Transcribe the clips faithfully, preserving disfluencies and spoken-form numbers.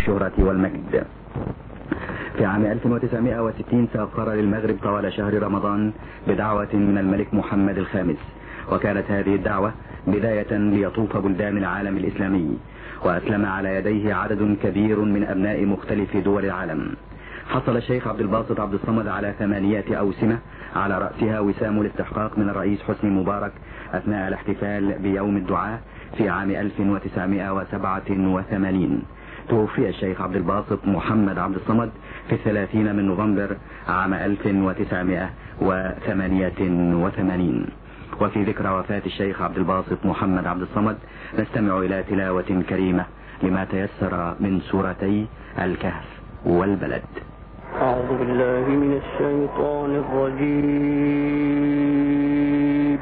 الشهرة والمجد. في عام ألف وتسعمائة وستين سافر للمغرب طوال شهر رمضان بدعوة من الملك محمد الخامس، وكانت هذه الدعوة بداية ليطوف بلدان العالم الإسلامي، وأسلم على يديه عدد كبير من أبناء مختلف دول العالم. حصل الشيخ عبد الباسط عبد الصمد على ثمانية أوسمة، على رأسها وسام الاستحقاق من الرئيس حسني مبارك أثناء الاحتفال بيوم الدعاء في عام ألف وتسعمائة وسبعة وثمانين. توفي الشيخ عبد الباسط محمد عبد الصمد في الثلاثين من نوفمبر عام ألف وتسعمائة وثمانية وثمانين. وفي ذكرى وفاة الشيخ عبد الباسط محمد عبد الصمد نستمع إلى تلاوة كريمة لما تيسر من سورتي الكهف والبلد. أعوذ بالله من الشيطان الرجيم.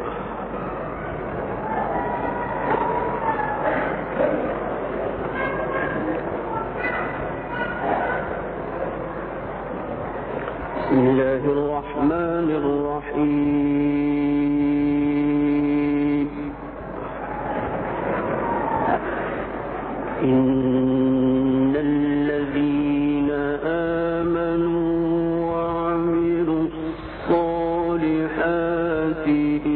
بسم الله الرحمن الرحيم. إن الذين آمنوا وعملوا الصالحات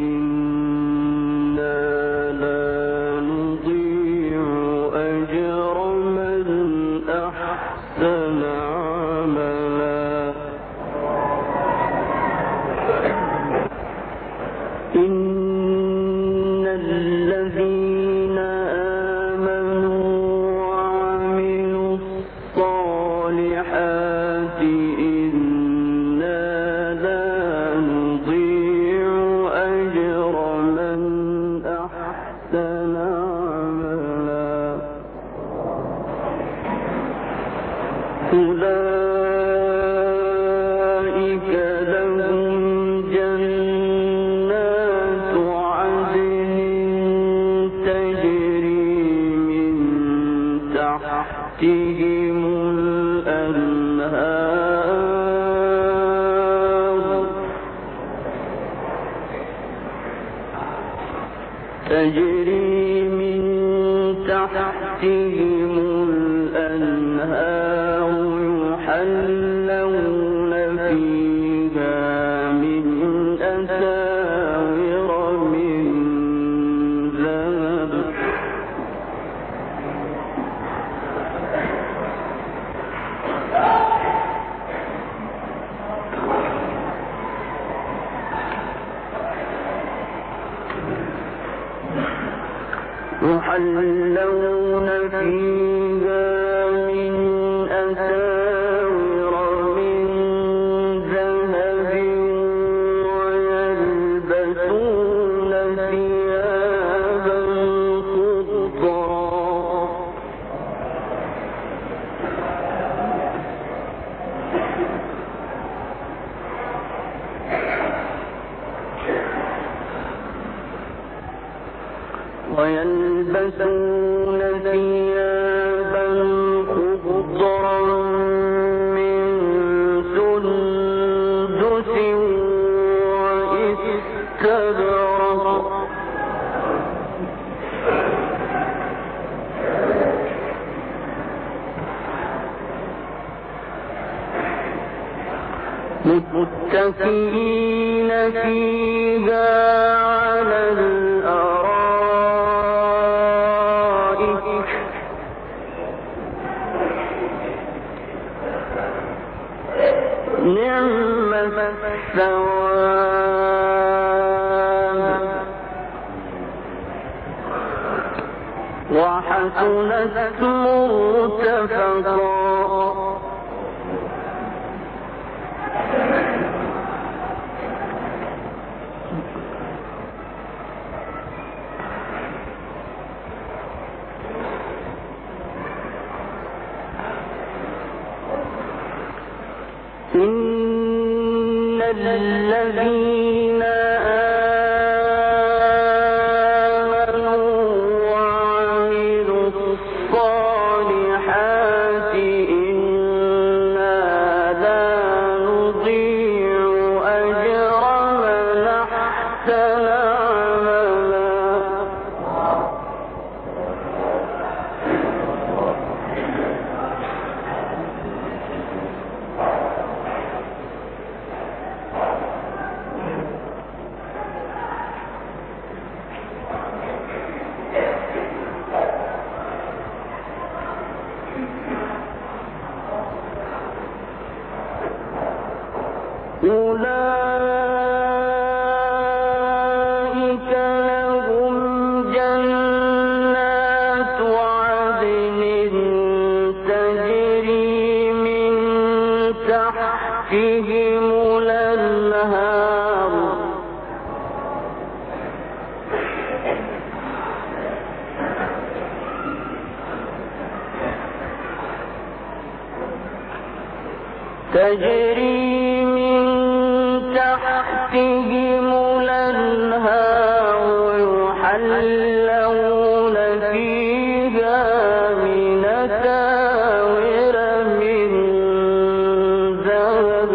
إنا لا نضيع أجر من أحسن عملا. إن الذين آمنوا وعملوا الصالحات إنا لا نضيع أجر من أحسن عملا. أولئك لهم جنات عدن تجري من تحتهم الأنهار تجري من تحتهم الأنهار يحلون فيها من أساور من ذهب يحلون فيها من أساور من ذهب ويلبسون ثيابا خضرا ويلبسون ثيابا خضرا من سندس واستبرق متكئين فيها على الأرائك نعم الثواب وحسنت مرتفقا. إن الذين آمنوا وعملوا الصالحات إنا لا نضيع أجر من أحسن عملا. تحتهم الأنهار تجري من تحتهم الأنهار يحلون فيها من أساور من ذهب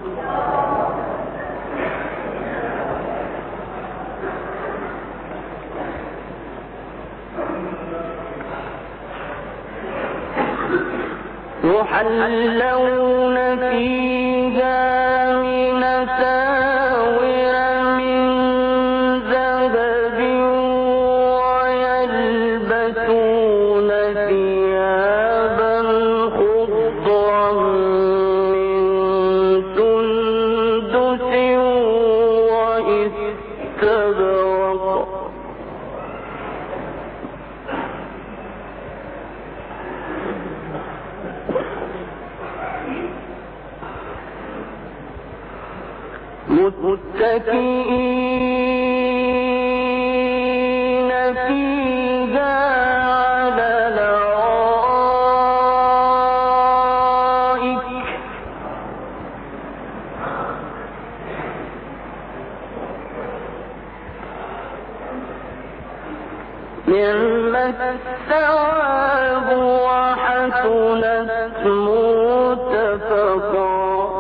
يحلون فيها من أساور من ذهب ويلبسون ثيابا خضرا من سندس واستبرق متكئين فيها على الأرائك نعم الثواب وحسنت مرتفقا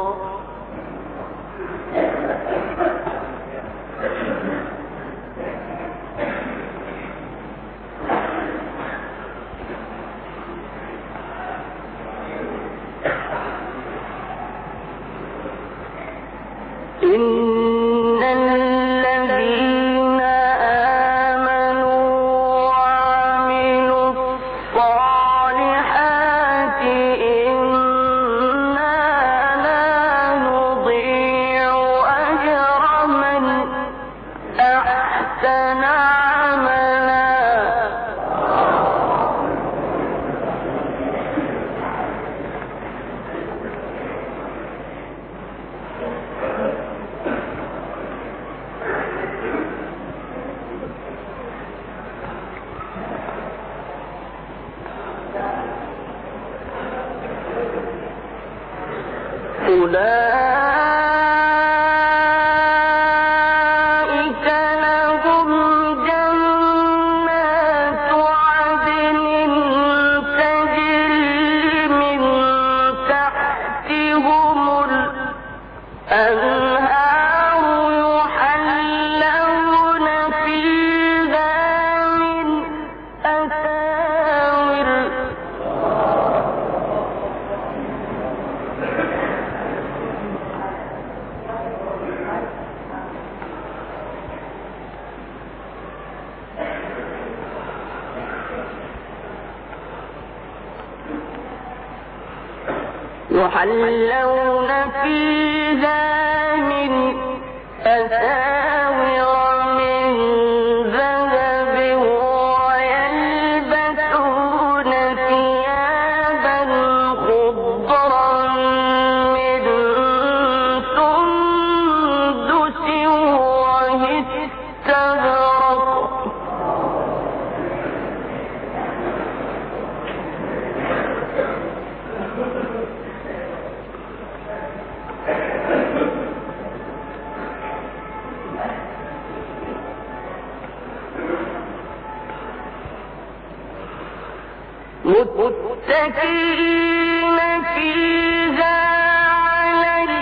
إن الذين آمنوا وعملوا الصالحات إنا لا نضيع أجر من أحسن عملا أولئك لهم جنات عدن تجري من تحتهم الأنهار يحلون فيها من أساور يحلون فيها من أساور من ذهب ويلبسون ثيابا خضرا من سندس واستبرق متكئين فيها على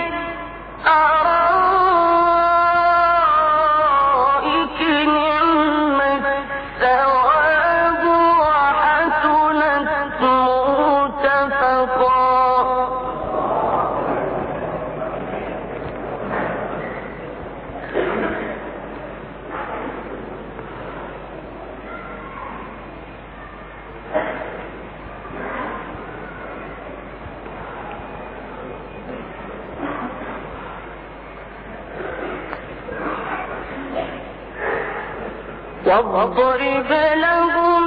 الأرائك نعم الثواب وحسنت مرتفقا واضرب لهم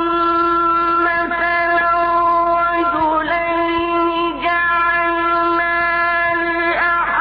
مثلا رجلين جعلنا لأحدهما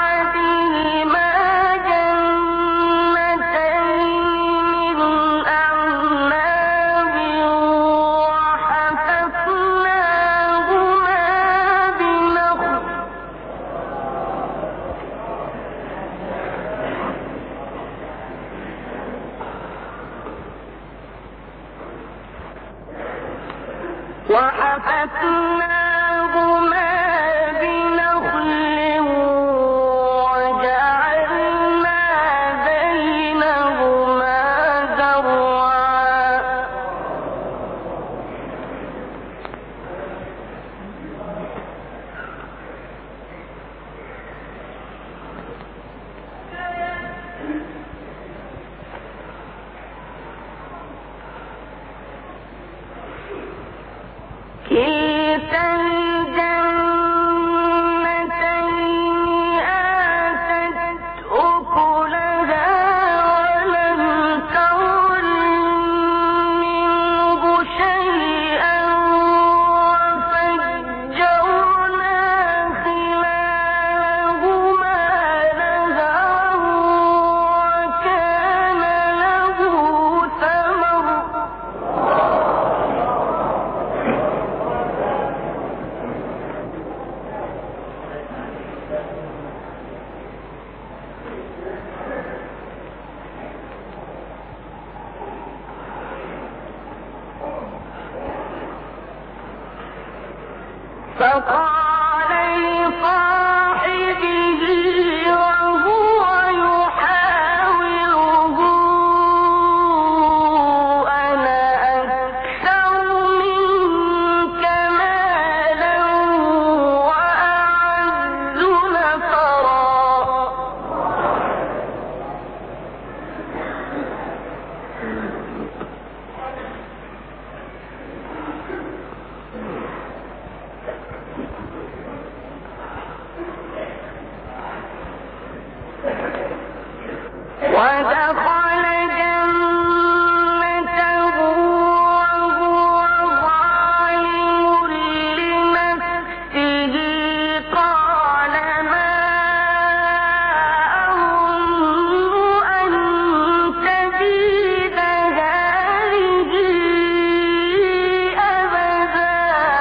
فقال لصاحبه وهو يحاوره أنا أكثر منك مالا وأعز نفرا. ودخل جنته وهو ظالم لنفسه قال ما أظن أن تبيد هذه أبدا.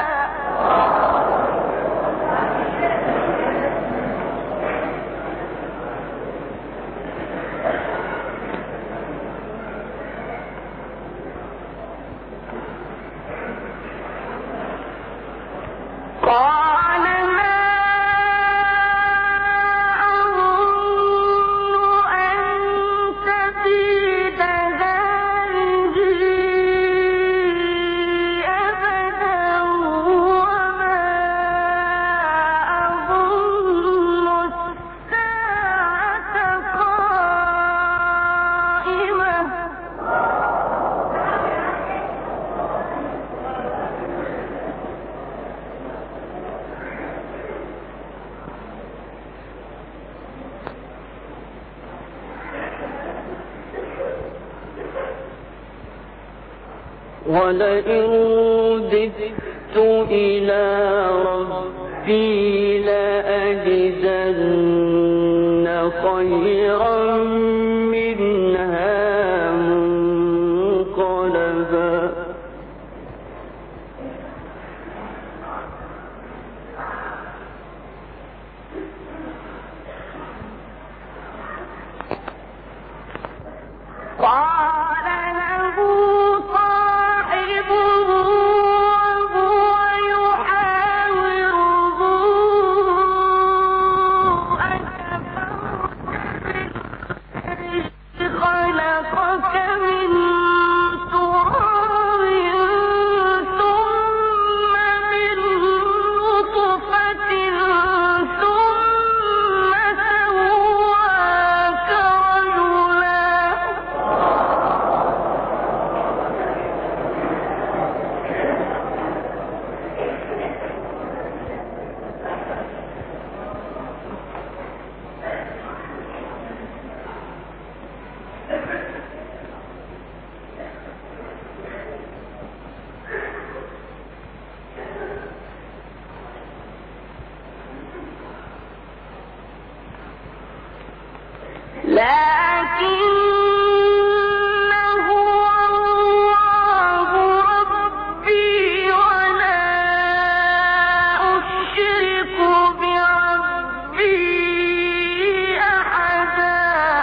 قال ما أظن أن تبيد هذه أبدا وما أظن الساعة قائمة. ولئن رددت إلى ربي لأجدن خيرا منها منقلبا. قال له صاحبه وهو يحاوره أكفرت بالذي خلقك من تراب ثم من نطفة ثم سواك رجلا. لكنه الله ربي ولا أشرك بربي أحدا.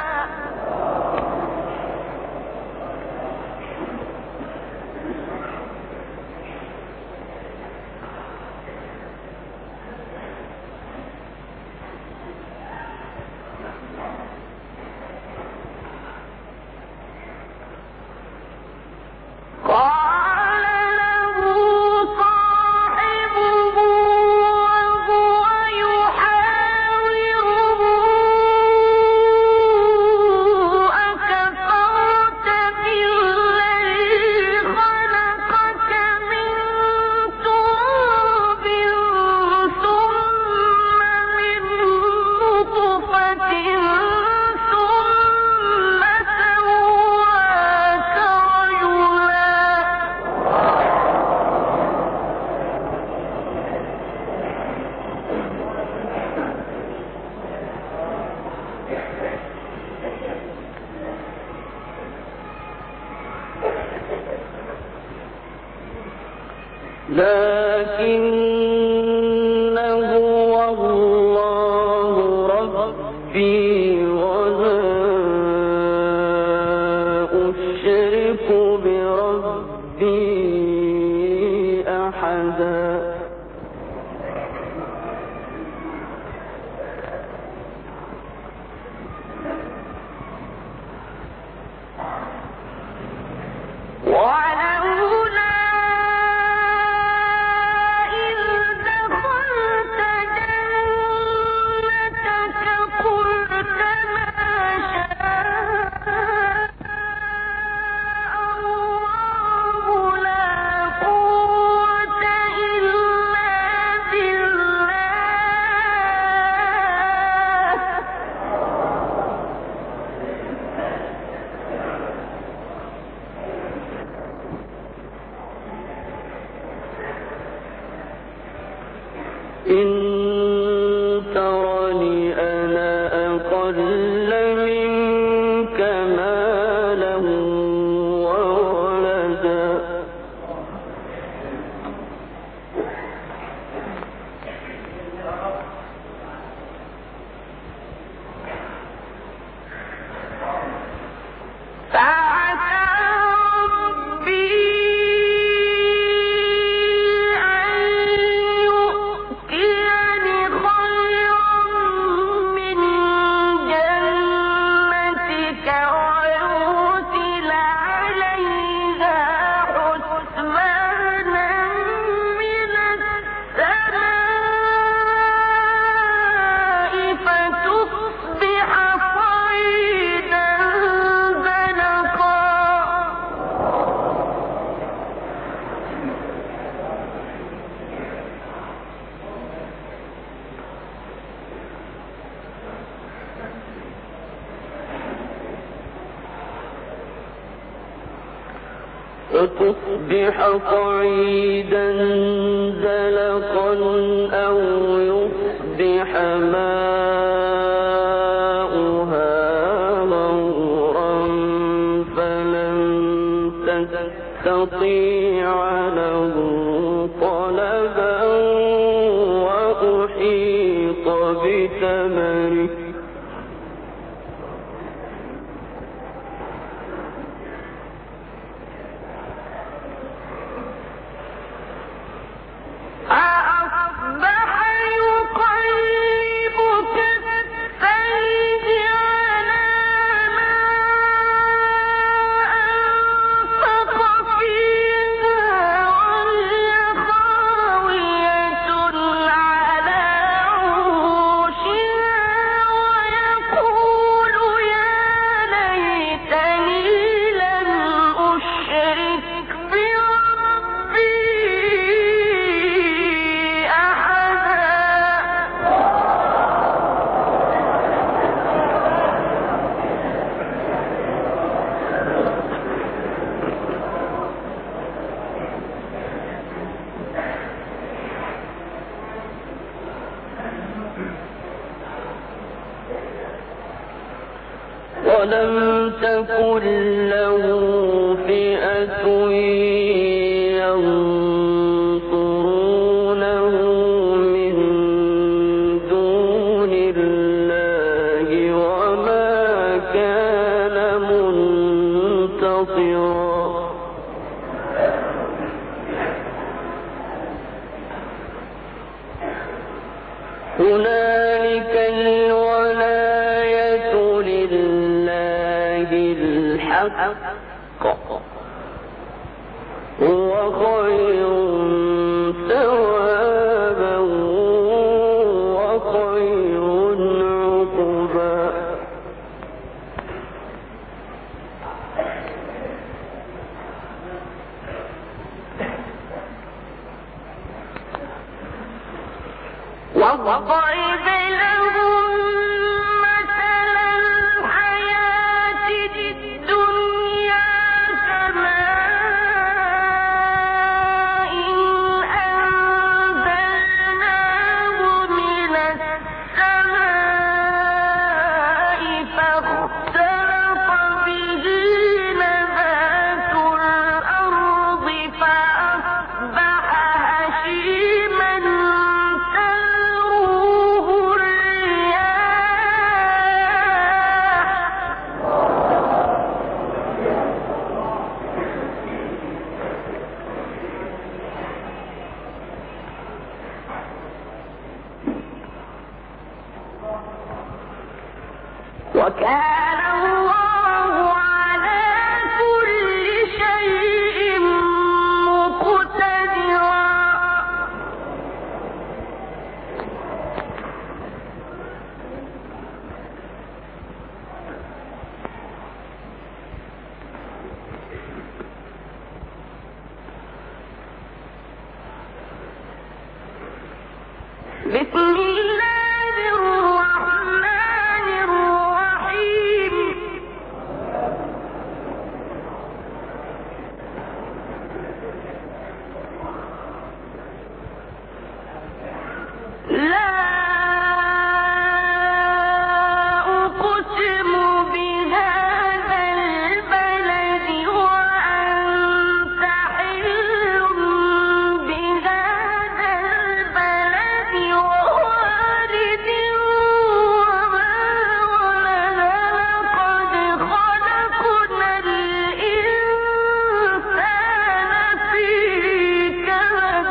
فتصبح قعيدا زلقا أو يصبح ماؤها غورا فلن تستطيع له طلبا وأحيط بثمره ولم تكن له فئة ينصرونه من دون الله وما كان منتصرا هنالك الولاية لله الحق هو خير ثوابا وخير عقبا واضرب لهم مثل الحياة الدنيا كماء أنزلناه من السماء فاختلط به نبات الأرض فأصبح هشيما وكان الله على كل شيء مقتدرا. بسم الله الرحمن الرحيم. لا أقسم بهذا البلد وأنت حل بهذا البلد ووالد وما ولد. لقد خلقنا الإنسان في كبد.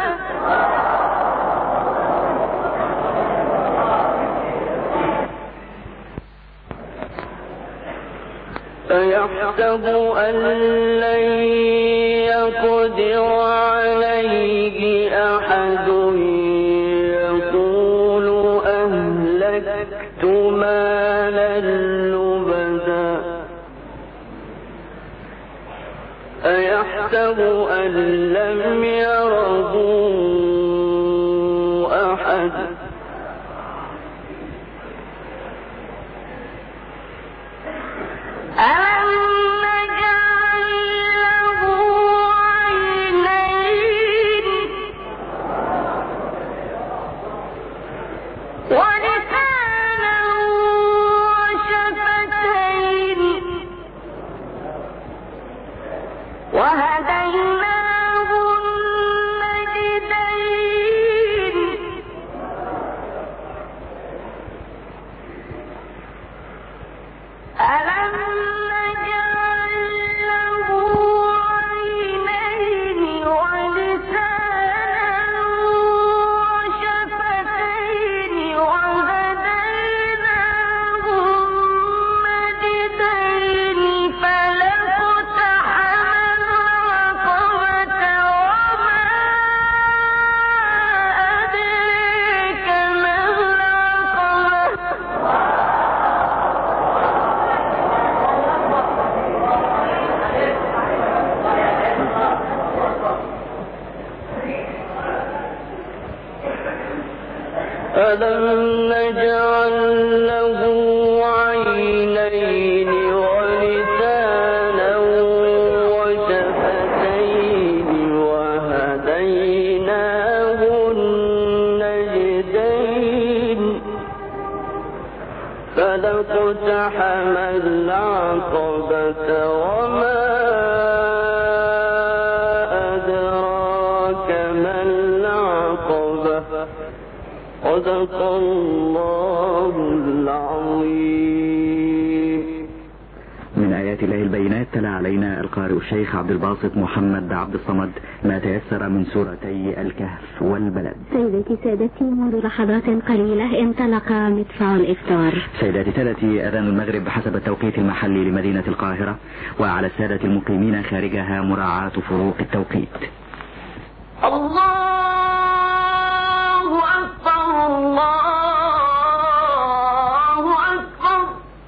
أيحسب أن لن يقدر عليه أحد يقول أهلكت مالا لبدا. أيحسب أن لم يره أحد. ألم نجعل له عينين ولسانا وشفتين وهديناه النجدين. ألم نجعل له عينين ولسانا وشفتين وهديناه النجدين. فلاقتحم العقبة وما أدريك ما العقبة. ألم نجعل له عينين ولسانا وشفتين وهديناه النجدين. فلاقتحم العقبة وما أدراك ما العقبة. صدق الله العظيم. من آيات الله البينات تلا علينا القارئ الشيخ عبد الباسط محمد عبد الصمد ما تيسر من سورتي الكهف والبلد. سيدتي سادتي، منذ لحظات قليلة انطلق مدفع الإفطار. سيداتي سادتي، أذان المغرب بحسب التوقيت المحلي لمدينة القاهرة، وعلى السادة المقيمين خارجها مراعاة فروق التوقيت. الله أكبر الله أكبر.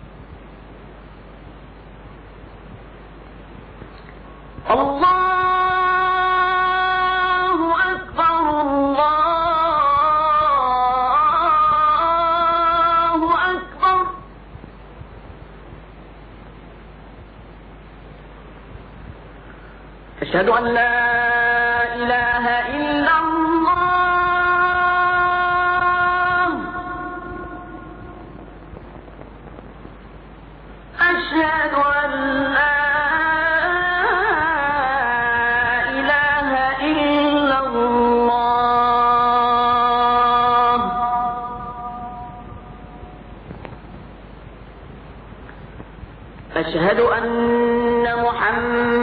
الله أكبر الله أكبر. أشهد أن لا إله إلا الله. أشهد أن لا إله إلا الله. أشهد أن محمد